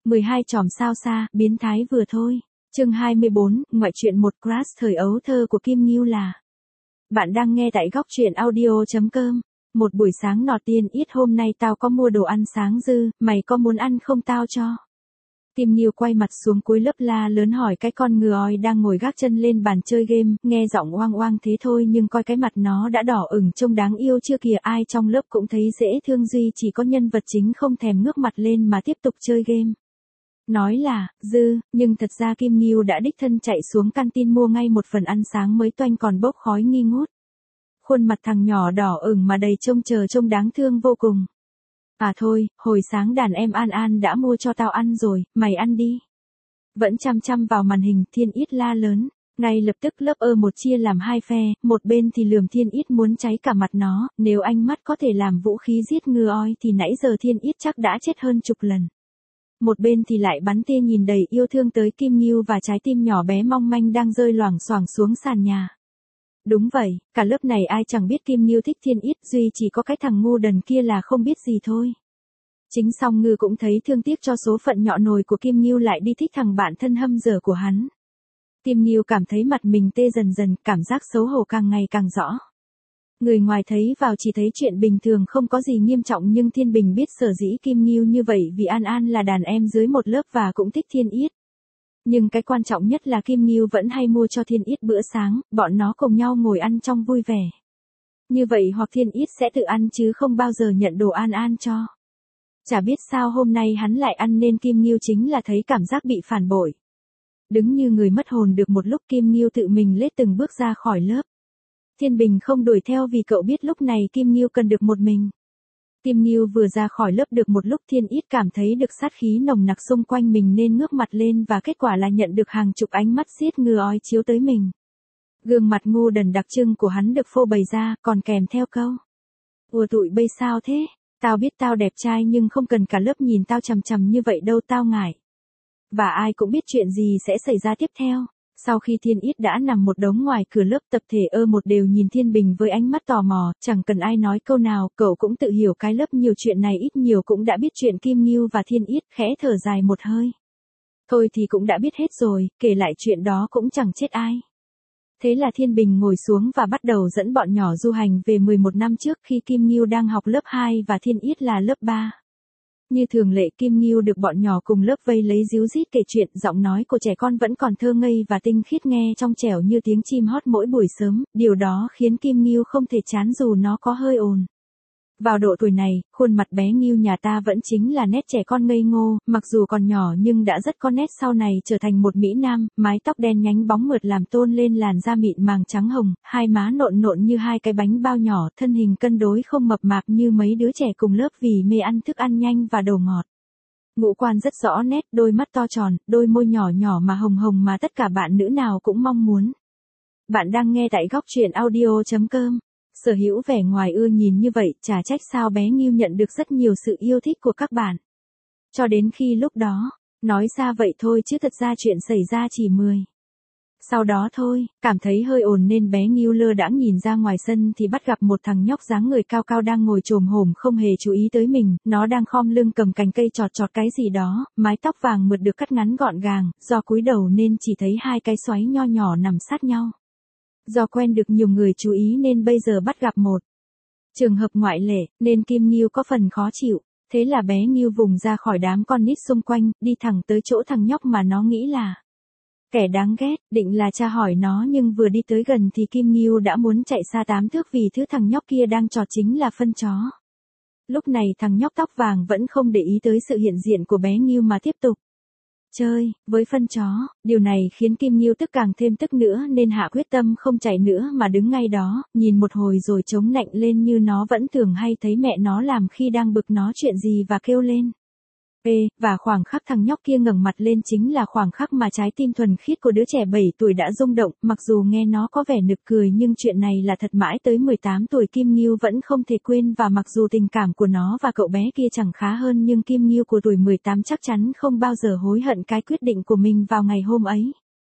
12 chòm sao xa, biến thái vừa thôi. Chương 24, ngoại truyện một crush thời ấu thơ của Kim Ngưu là. Bạn đang nghe tại góc truyện audio.com. Một buổi sáng nọ tiên ít hôm nay tao có mua đồ ăn sáng dư, mày có muốn ăn không tao cho. Kim Ngưu quay mặt xuống cuối lớp la lớn hỏi cái con ngựa oi đang ngồi gác chân lên bàn chơi game, nghe giọng oang oang thế thôi nhưng coi cái mặt nó đã đỏ ửng trông đáng yêu chưa kìa, ai trong lớp cũng thấy dễ thương duy chỉ có nhân vật chính không thèm ngước mặt lên mà tiếp tục chơi game. Nói là, dư, nhưng thật ra Kim Ngưu đã đích thân chạy xuống canteen mua ngay một phần ăn sáng mới toanh còn bốc khói nghi ngút. Khuôn mặt thằng nhỏ đỏ ửng mà đầy trông đáng thương vô cùng. À thôi, hồi sáng đàn em An An đã mua cho tao ăn rồi, mày ăn đi. Vẫn chăm chăm vào màn hình Thiên Ít la lớn, ngay lập tức lớp một chia làm hai phe, một bên thì lườm Thiên Ít muốn cháy cả mặt nó, nếu ánh mắt có thể làm vũ khí giết ngựa oi thì nãy giờ Thiên Ít chắc đã chết hơn chục lần. Một bên thì lại bắn tia nhìn đầy yêu thương tới Kim Ngưu và trái tim nhỏ bé mong manh đang rơi loảng xoảng xuống sàn nhà. Đúng vậy, cả lớp này ai chẳng biết Kim Ngưu thích Thiên Ít, duy chỉ có cái thằng ngu đần kia là không biết gì thôi. Chính Song Ngư cũng thấy thương tiếc cho số phận nhọ nồi của Kim Ngưu lại đi thích thằng bạn thân hâm dở của hắn. Kim Ngưu cảm thấy mặt mình tê dần dần, cảm giác xấu hổ càng ngày càng rõ. Người ngoài thấy vào chỉ thấy chuyện bình thường không có gì nghiêm trọng nhưng Thiên Bình biết sở dĩ Kim Ngưu như vậy vì An An là đàn em dưới một lớp và cũng thích Thiên Ít. Nhưng cái quan trọng nhất là Kim Ngưu vẫn hay mua cho Thiên Ít bữa sáng, bọn nó cùng nhau ngồi ăn trong vui vẻ. Như vậy hoặc Thiên Ít sẽ tự ăn chứ không bao giờ nhận đồ An An cho. Chả biết sao hôm nay hắn lại ăn nên Kim Ngưu chính là thấy cảm giác bị phản bội. Đứng như người mất hồn được một lúc Kim Ngưu tự mình lết từng bước ra khỏi lớp. Thiên Bình không đuổi theo vì cậu biết lúc này Kim Ngưu cần được một mình. Kim Ngưu vừa ra khỏi lớp được một lúc Thiên Ít cảm thấy được sát khí nồng nặc xung quanh mình nên ngước mặt lên và kết quả là nhận được hàng chục ánh mắt giết ngựa oi chiếu tới mình. Gương mặt ngu đần đặc trưng của hắn được phô bày ra còn kèm theo câu. Ủa tụi bây sao thế? Tao biết tao đẹp trai nhưng không cần cả lớp nhìn tao chằm chằm như vậy đâu tao ngại. Và ai cũng biết chuyện gì sẽ xảy ra tiếp theo. Sau khi Thiên Ít đã nằm một đống ngoài cửa lớp tập thể một đều nhìn Thiên Bình với ánh mắt tò mò, chẳng cần ai nói câu nào, cậu cũng tự hiểu cái lớp nhiều chuyện này ít nhiều cũng đã biết chuyện Kim Ngưu và Thiên Ít, khẽ thở dài một hơi. Thôi thì cũng đã biết hết rồi, kể lại chuyện đó cũng chẳng chết ai. Thế là Thiên Bình ngồi xuống và bắt đầu dẫn bọn nhỏ du hành về 11 năm trước khi Kim Ngưu đang học lớp 2 và Thiên Ít là lớp 3. Như thường lệ Kim Ngưu được bọn nhỏ cùng lớp vây lấy díu dít kể chuyện, giọng nói của trẻ con vẫn còn thơ ngây và tinh khiết nghe trong trẻo như tiếng chim hót mỗi buổi sớm, điều đó khiến Kim Ngưu không thể chán dù nó có hơi ồn. Vào độ tuổi này, khuôn mặt bé Ngưu nhà ta vẫn chính là nét trẻ con ngây ngô, mặc dù còn nhỏ nhưng đã rất có nét sau này trở thành một mỹ nam, mái tóc đen nhánh bóng mượt làm tôn lên làn da mịn màng trắng hồng, hai má nộn nộn như hai cái bánh bao nhỏ, thân hình cân đối không mập mạp như mấy đứa trẻ cùng lớp vì mê ăn thức ăn nhanh và đồ ngọt. Ngũ quan rất rõ nét, đôi mắt to tròn, đôi môi nhỏ nhỏ mà hồng hồng mà tất cả bạn nữ nào cũng mong muốn. Bạn đang nghe tại góc truyện audio.com. Sở hữu vẻ ngoài ưa nhìn như vậy, chả trách sao bé Ngưu nhận được rất nhiều sự yêu thích của các bạn. Cho đến khi lúc đó, nói ra vậy thôi chứ thật ra chuyện xảy ra chỉ 10. Sau đó thôi, cảm thấy hơi ồn nên bé Ngưu lơ đãng nhìn ra ngoài sân thì bắt gặp một thằng nhóc dáng người cao cao đang ngồi chồm hổm không hề chú ý tới mình, nó đang khom lưng cầm cành cây chọt cái gì đó, mái tóc vàng mượt được cắt ngắn gọn gàng, do cúi đầu nên chỉ thấy hai cái xoáy nho nhỏ nằm sát nhau. Do quen được nhiều người chú ý nên bây giờ bắt gặp một trường hợp ngoại lệ, nên Kim Ngưu có phần khó chịu. Thế là bé Ngưu vùng ra khỏi đám con nít xung quanh, đi thẳng tới chỗ thằng nhóc mà nó nghĩ là kẻ đáng ghét, định là tra hỏi nó nhưng vừa đi tới gần thì Kim Ngưu đã muốn chạy xa 8 thước vì thứ thằng nhóc kia đang trò chính là phân chó. Lúc này thằng nhóc tóc vàng vẫn không để ý tới sự hiện diện của bé Ngưu mà tiếp tục chơi với phân chó, điều này khiến Kim Ngưu tức càng thêm tức nữa nên hạ quyết tâm không chạy nữa mà đứng ngay đó, nhìn một hồi rồi chống nạnh lên như nó vẫn thường hay thấy mẹ nó làm khi đang bực nó chuyện gì và kêu lên. Và khoảng khắc thằng nhóc kia ngẩng mặt lên chính là khoảng khắc mà trái tim thuần khiết của đứa trẻ 7 tuổi đã rung động, mặc dù nghe nó có vẻ nực cười nhưng chuyện này là thật mãi tới 18 tuổi Kim Ngưu vẫn không thể quên và mặc dù tình cảm của nó và cậu bé kia chẳng khá hơn nhưng Kim Ngưu của tuổi 18 chắc chắn không bao giờ hối hận cái quyết định của mình vào ngày hôm ấy.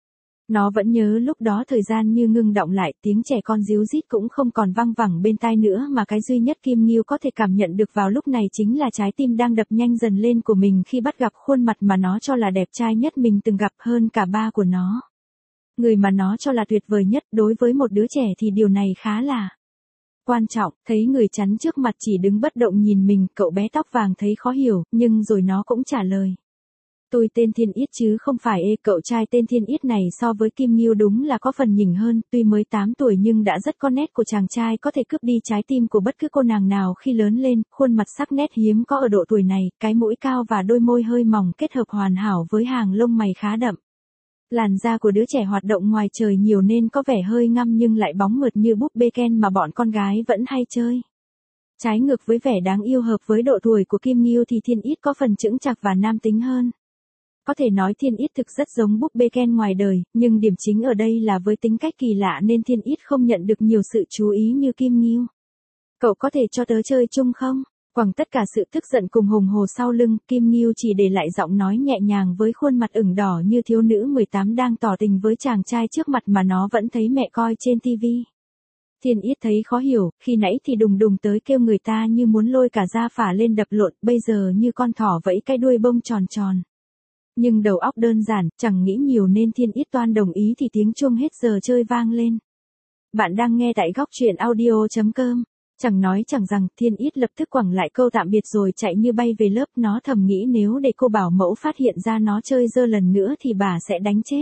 Nó vẫn nhớ lúc đó thời gian như ngưng đọng lại, tiếng trẻ con ríu rít cũng không còn vang vẳng bên tai nữa mà cái duy nhất Kim Nghiêu có thể cảm nhận được vào lúc này chính là trái tim đang đập nhanh dần lên của mình khi bắt gặp khuôn mặt mà nó cho là đẹp trai nhất mình từng gặp hơn cả ba của nó. Người mà nó cho là tuyệt vời nhất đối với một đứa trẻ thì điều này khá là quan trọng. Thấy người chắn trước mặt chỉ đứng bất động nhìn mình, cậu bé tóc vàng thấy khó hiểu, nhưng rồi nó cũng trả lời. Tôi tên Thiên Yết chứ không phải cậu trai tên Thiên Yết này so với Kim Nghiêu đúng là có phần nhỉnh hơn, tuy mới 8 tuổi nhưng đã rất có nét của chàng trai có thể cướp đi trái tim của bất cứ cô nàng nào khi lớn lên, khuôn mặt sắc nét hiếm có ở độ tuổi này, cái mũi cao và đôi môi hơi mỏng kết hợp hoàn hảo với hàng lông mày khá đậm. Làn da của đứa trẻ hoạt động ngoài trời nhiều nên có vẻ hơi ngăm nhưng lại bóng mượt như búp bê Ken mà bọn con gái vẫn hay chơi. Trái ngược với vẻ đáng yêu hợp với độ tuổi của Kim Nghiêu thì Thiên Yết có phần chững chạc và nam tính hơn. Có thể nói Thiên Yết thực rất giống búp bê Ken ngoài đời, nhưng điểm chính ở đây là với tính cách kỳ lạ nên Thiên Yết không nhận được nhiều sự chú ý như Kim Nghiêu. Cậu có thể cho tớ chơi chung không? Quẳng tất cả sự tức giận cùng hùng hồ sau lưng, Kim Nghiêu chỉ để lại giọng nói nhẹ nhàng với khuôn mặt ửng đỏ như thiếu nữ 18 đang tỏ tình với chàng trai trước mặt mà nó vẫn thấy mẹ coi trên tivi. Thiên Yết thấy khó hiểu, khi nãy thì đùng đùng tới kêu người ta như muốn lôi cả da phả lên đập lộn, bây giờ như con thỏ vẫy cái đuôi bông tròn tròn. Nhưng đầu óc đơn giản, chẳng nghĩ nhiều nên Thiên Yết toan đồng ý thì tiếng chuông hết giờ chơi vang lên. Bạn đang nghe tại góc truyện audio.com. Chẳng nói chẳng rằng, Thiên Yết lập tức quẳng lại câu tạm biệt rồi chạy như bay về lớp. Nó thầm nghĩ nếu để cô bảo mẫu phát hiện ra nó chơi dơ lần nữa thì bà sẽ đánh chết.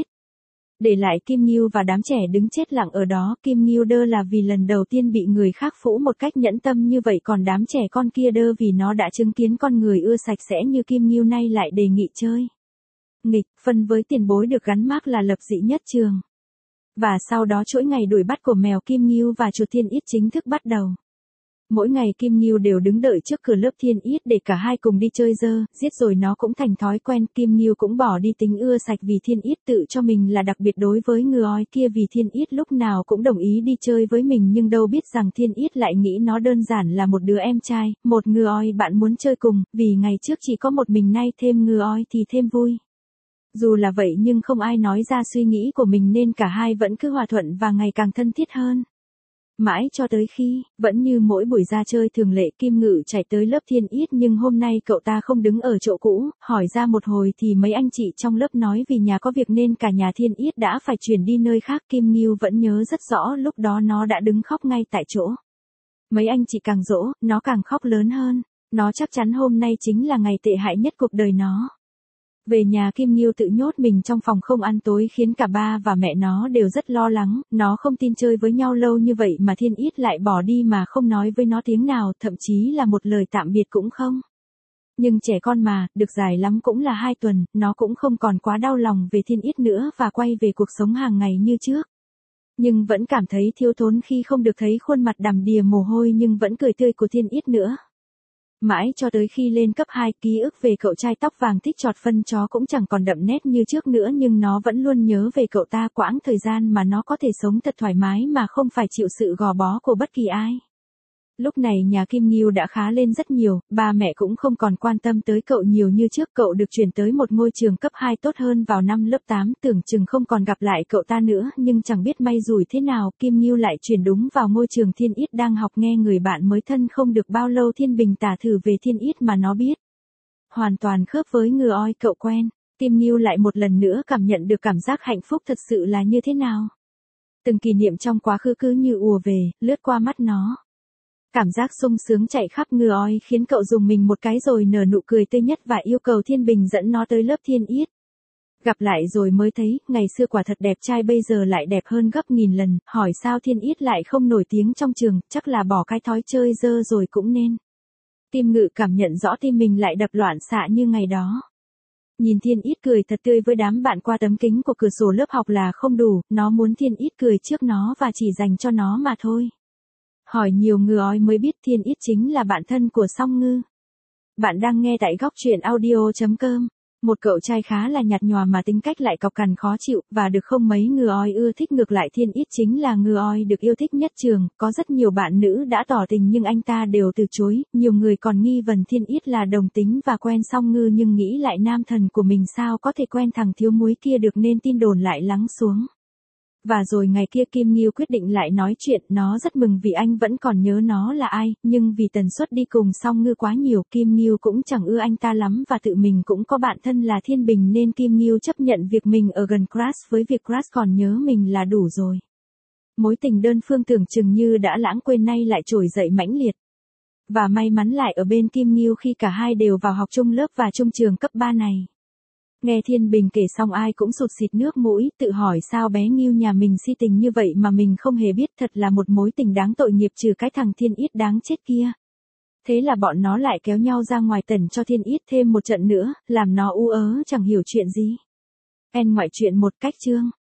Để lại Kim Nghiêu và đám trẻ đứng chết lặng ở đó. Kim Nghiêu đơ là vì lần đầu tiên bị người khác phũ một cách nhẫn tâm như vậy, còn đám trẻ con kia đơ vì nó đã chứng kiến con người ưa sạch sẽ như Kim Nghiêu nay lại đề nghị chơi nghịch, phân với tiền bối được gắn mác là lập dị nhất trường. Và sau đó chuỗi ngày đuổi bắt của mèo Kim Nghiêu và chuột Thiên Yết chính thức bắt đầu. Mỗi ngày Kim Nghiêu đều đứng đợi trước cửa lớp Thiên Yết để cả hai cùng đi chơi dơ, giết rồi nó cũng thành thói quen. Kim Nghiêu cũng bỏ đi tính ưa sạch vì Thiên Yết tự cho mình là đặc biệt đối với ngư oi kia, vì Thiên Yết lúc nào cũng đồng ý đi chơi với mình nhưng đâu biết rằng Thiên Yết lại nghĩ nó đơn giản là một đứa em trai, một ngư oi bạn muốn chơi cùng, vì ngày trước chỉ có một mình nay thêm ngư oi thì thêm vui. Dù là vậy nhưng không ai nói ra suy nghĩ của mình nên cả hai vẫn cứ hòa thuận và ngày càng thân thiết hơn. Mãi cho tới khi, vẫn như mỗi buổi ra chơi thường lệ, Kim Ngự chạy tới lớp Thiên Yết nhưng hôm nay cậu ta không đứng ở chỗ cũ, hỏi ra một hồi thì mấy anh chị trong lớp nói vì nhà có việc nên cả nhà Thiên Yết đã phải chuyển đi nơi khác. Kim Nghiêu vẫn nhớ rất rõ lúc đó nó đã đứng khóc ngay tại chỗ. Mấy anh chị càng dỗ, nó càng khóc lớn hơn, nó chắc chắn hôm nay chính là ngày tệ hại nhất cuộc đời nó. Về nhà Kim Nghiêu tự nhốt mình trong phòng không ăn tối khiến cả ba và mẹ nó đều rất lo lắng, nó không tin chơi với nhau lâu như vậy mà Thiên Yết lại bỏ đi mà không nói với nó tiếng nào, thậm chí là một lời tạm biệt cũng không. Nhưng trẻ con mà, được dài lắm cũng là 2 tuần, nó cũng không còn quá đau lòng về Thiên Yết nữa và quay về cuộc sống hàng ngày như trước. Nhưng vẫn cảm thấy thiếu thốn khi không được thấy khuôn mặt đằm đìa mồ hôi nhưng vẫn cười tươi của Thiên Yết nữa. Mãi cho tới khi lên cấp 2, ký ức về cậu trai tóc vàng thích chọt phân chó cũng chẳng còn đậm nét như trước nữa nhưng nó vẫn luôn nhớ về cậu ta, quãng thời gian mà nó có thể sống thật thoải mái mà không phải chịu sự gò bó của bất kỳ ai. Lúc này nhà Kim Nghiêu đã khá lên rất nhiều, ba mẹ cũng không còn quan tâm tới cậu nhiều như trước. Cậu được chuyển tới một ngôi trường cấp 2 tốt hơn vào năm lớp 8, tưởng chừng không còn gặp lại cậu ta nữa nhưng chẳng biết may rủi thế nào, Kim Nghiêu lại chuyển đúng vào ngôi trường Thiên Yết đang học. Nghe người bạn mới thân không được bao lâu Thiên Bình tả thử về Thiên Yết mà nó biết. Hoàn toàn khớp với ngư oi cậu quen, Kim Nghiêu lại một lần nữa cảm nhận được cảm giác hạnh phúc thật sự là như thế nào. Từng kỷ niệm trong quá khứ cứ như ùa về, lướt qua mắt nó. Cảm giác sung sướng chạy khắp ngư oi khiến cậu dùng mình một cái rồi nở nụ cười tươi nhất và yêu cầu Thiên Bình dẫn nó tới lớp Thiên Yết. Gặp lại rồi mới thấy, ngày xưa quả thật đẹp trai bây giờ lại đẹp hơn gấp nghìn lần, hỏi sao Thiên Yết lại không nổi tiếng trong trường, chắc là bỏ cái thói chơi dơ rồi cũng nên. Kim Ngự cảm nhận rõ tim mình lại đập loạn xạ như ngày đó. Nhìn Thiên Yết cười thật tươi với đám bạn qua tấm kính của cửa sổ lớp học là không đủ, nó muốn Thiên Yết cười trước nó và chỉ dành cho nó mà thôi. Hỏi nhiều ngư oi mới biết Thiên Yết chính là bạn thân của Song Ngư. Bạn đang nghe tại góc truyện audio.com. Một cậu trai khá là nhạt nhòa mà tính cách lại cọc cằn khó chịu, và được không mấy ngư oi ưa thích. Ngược lại Thiên Yết chính là ngư oi được yêu thích nhất trường, có rất nhiều bạn nữ đã tỏ tình nhưng anh ta đều từ chối. Nhiều người còn nghi vấn Thiên Yết là đồng tính và quen Song Ngư nhưng nghĩ lại nam thần của mình sao có thể quen thằng thiếu muối kia được nên tin đồn lại lắng xuống. Và rồi ngày kia Kim Ngưu quyết định lại nói chuyện, nó rất mừng vì anh vẫn còn nhớ nó là ai, nhưng vì tần suất đi cùng Song Ngư quá nhiều, Kim Ngưu cũng chẳng ưa anh ta lắm và tự mình cũng có bạn thân là Thiên Bình nên Kim Ngưu chấp nhận việc mình ở gần Crush với việc Crush còn nhớ mình là đủ rồi. Mối tình đơn phương tưởng chừng như đã lãng quên nay lại trỗi dậy mãnh liệt. Và may mắn lại ở bên Kim Ngưu khi cả hai đều vào học chung lớp và chung trường cấp 3 này. Nghe Thiên Bình kể xong ai cũng sụt sịt nước mũi, tự hỏi sao bé Ngưu nhà mình si tình như vậy mà mình không hề biết, thật là một mối tình đáng tội nghiệp trừ cái thằng Thiên Yết đáng chết kia. Thế là bọn nó lại kéo nhau ra ngoài tần cho Thiên Yết thêm một trận nữa, làm nó u ớ chẳng hiểu chuyện gì. Ngoại truyện một cách chương.